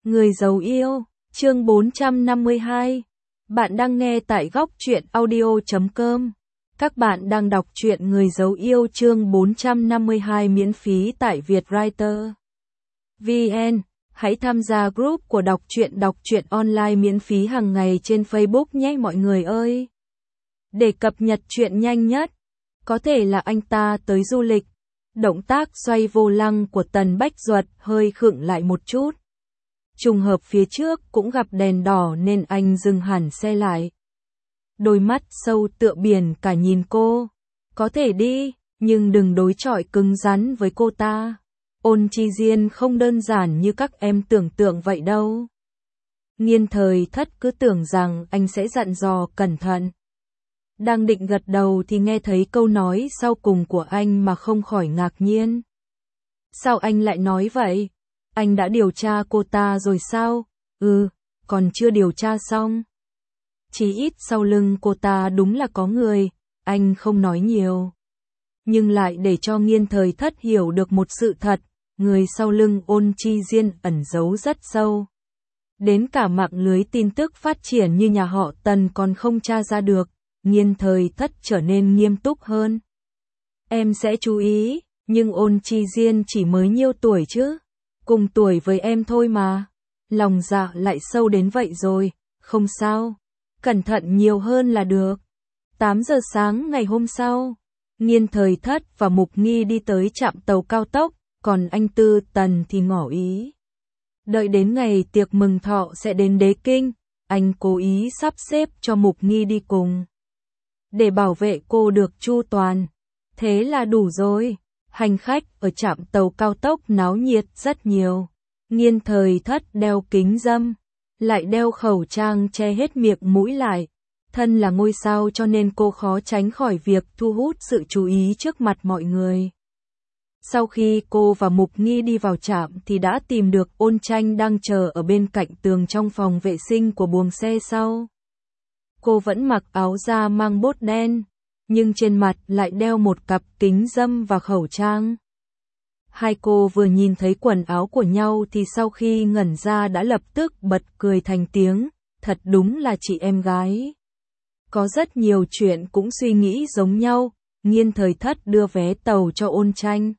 Người giàu yêu, chương 452. Bạn đang nghe tại góc truyện audio.com. Các bạn đang đọc truyện Người giàu yêu chương 452 miễn phí tại Vietwriter VN. Hãy tham gia group của đọc truyện online miễn phí hàng ngày trên Facebook nhé mọi người ơi. Để cập nhật chuyện nhanh nhất, có thể là anh ta tới du lịch. Động tác xoay vô lăng của Tần Bách Duật hơi khựng lại một chút. Trùng hợp phía trước cũng gặp đèn đỏ nên anh dừng hẳn xe lại. Đôi mắt sâu tựa biển cả nhìn cô. Có thể đi, nhưng đừng đối chọi cứng rắn với cô ta. Ôn Chi Diên không đơn giản như các em tưởng tượng vậy đâu. Nghiên Thời Thất cứ tưởng rằng anh sẽ dặn dò cẩn thận. Đang định gật đầu thì nghe thấy câu nói sau cùng của anh mà không khỏi ngạc nhiên. Sao anh lại nói vậy? Anh đã điều tra cô ta rồi sao? Còn chưa điều tra xong. Chỉ ít sau lưng cô ta đúng là có người, anh không nói nhiều. Nhưng lại để cho Nghiên Thời Thất hiểu được một sự thật, người sau lưng Ôn Chi Diên ẩn giấu rất sâu. Đến cả mạng lưới tin tức phát triển như nhà họ Tần còn không tra ra được, Nghiên Thời Thất trở nên nghiêm túc hơn. Em sẽ chú ý, nhưng Ôn Chi Diên chỉ mới nhiêu tuổi chứ? Cùng tuổi với em thôi mà. Lòng dạ lại sâu đến vậy rồi, không sao. Cẩn thận nhiều hơn là được. 8 giờ sáng ngày hôm sau, Nghiên Thời Thất và Mục Nghi đi tới trạm tàu cao tốc, còn anh Tư Tần thì ngỏ ý. Đợi đến ngày tiệc mừng thọ sẽ đến Đế Kinh, anh cố ý sắp xếp cho Mục Nghi đi cùng. Để bảo vệ cô được chu toàn. Thế là đủ rồi. Hành khách ở trạm tàu cao tốc náo nhiệt rất nhiều. Nghiên Thời Thất đeo kính râm, lại đeo khẩu trang che hết miệng mũi lại. Thân là ngôi sao cho nên cô khó tránh khỏi việc thu hút sự chú ý trước mặt mọi người. Sau khi cô và Mục Nghi đi vào trạm thì đã tìm được Ôn Tranh đang chờ ở bên cạnh tường trong phòng vệ sinh của buồng xe sau. Cô vẫn mặc áo da mang bốt đen, nhưng trên mặt lại đeo một cặp kính râm và khẩu trang. Hai cô vừa nhìn thấy quần áo của nhau thì sau khi ngẩn ra đã lập tức bật cười thành tiếng, thật đúng là chị em gái. Có rất nhiều chuyện cũng suy nghĩ giống nhau, Nghiên Thời Thất đưa vé tàu cho Ôn Tranh.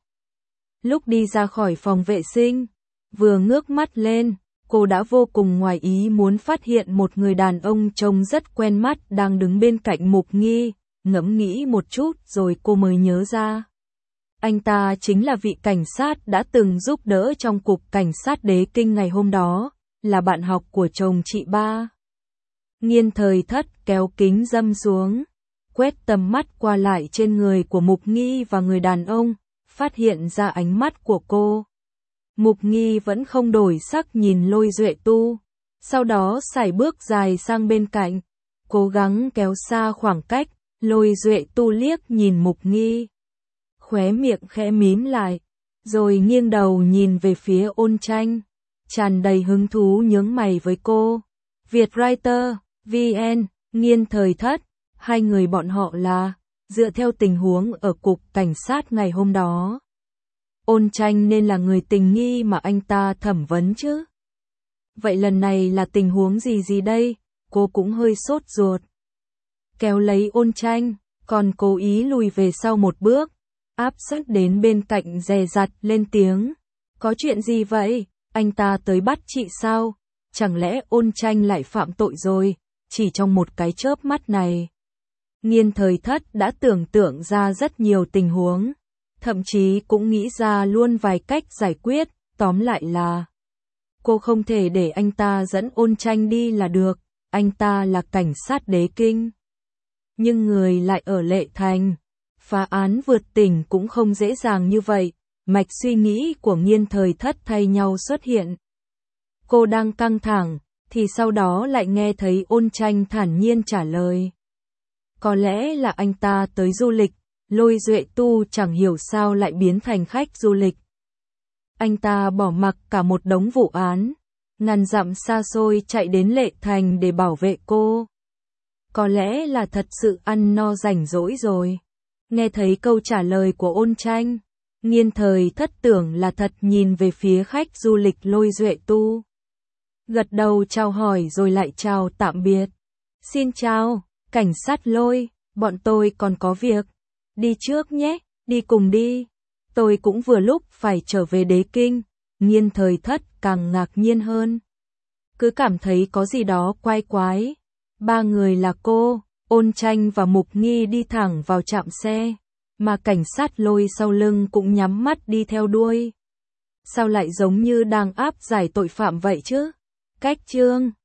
Lúc đi ra khỏi phòng vệ sinh, vừa ngước mắt lên, cô đã vô cùng ngoài ý muốn phát hiện một người đàn ông trông rất quen mắt đang đứng bên cạnh Mục Nghi. Ngẫm nghĩ một chút rồi cô mới nhớ ra. Anh ta chính là vị cảnh sát đã từng giúp đỡ trong cục cảnh sát Đế Kinh ngày hôm đó, là bạn học của chồng chị ba. Nghiên Thời Thất kéo kính râm xuống, quét tầm mắt qua lại trên người của Mục Nghi và người đàn ông, phát hiện ra ánh mắt của cô. Mục Nghi vẫn không đổi sắc nhìn Lôi Duệ Tu, sau đó sải bước dài sang bên cạnh, cố gắng kéo xa khoảng cách. Lôi Duệ Tu liếc nhìn Mục Nghi, khóe miệng khẽ mím lại, rồi nghiêng đầu nhìn về phía Ôn Tranh, tràn đầy hứng thú nhướng mày với cô. Vietwriter VN, Nghiên Thời Thất, hai người bọn họ là, dựa theo tình huống ở cục cảnh sát ngày hôm đó. Ôn Tranh nên là người tình nghi mà anh ta thẩm vấn chứ. Vậy lần này là tình huống gì đây? Cô cũng hơi sốt ruột. Kéo lấy Ôn Tranh, còn cố ý lùi về sau một bước, áp sát đến bên cạnh dè dặt lên tiếng. Có chuyện gì vậy? Anh ta tới bắt chị sao? Chẳng lẽ Ôn Tranh lại phạm tội rồi? Chỉ trong một cái chớp mắt này, Nghiên Thời Thất đã tưởng tượng ra rất nhiều tình huống, thậm chí cũng nghĩ ra luôn vài cách giải quyết, tóm lại là cô không thể để anh ta dẫn Ôn Tranh đi là được, anh ta là cảnh sát Đế Kinh. Nhưng người lại ở Lệ Thành, phá án vượt tỉnh cũng không dễ dàng như vậy, mạch suy nghĩ của Nghiên Thời Thất thay nhau xuất hiện. Cô đang căng thẳng, thì sau đó lại nghe thấy Ôn Tranh thản nhiên trả lời. Có lẽ là anh ta tới du lịch, Lôi Duệ Tu chẳng hiểu sao lại biến thành khách du lịch. Anh ta bỏ mặc cả một đống vụ án, ngàn dặm xa xôi chạy đến Lệ Thành để bảo vệ cô. Có lẽ là thật sự ăn no rảnh rỗi rồi. Nghe thấy câu trả lời của Ôn Tranh, Nghiên Thời Thất tưởng là thật nhìn về phía khách du lịch Lôi Duệ Tu. gật đầu chào hỏi rồi lại chào tạm biệt. Xin chào, cảnh sát Lôi, bọn tôi còn có việc. Đi trước nhé, đi cùng đi. Tôi cũng vừa lúc phải trở về Đế Kinh. Nghiên Thời Thất càng ngạc nhiên hơn. Cứ cảm thấy có gì đó quái quái. Ba người là cô, Ôn Tranh và Mục Nghi đi thẳng vào trạm xe, mà cảnh sát Lôi sau lưng cũng nhắm mắt đi theo đuôi. Sao lại giống như đang áp giải tội phạm vậy chứ? Cách chương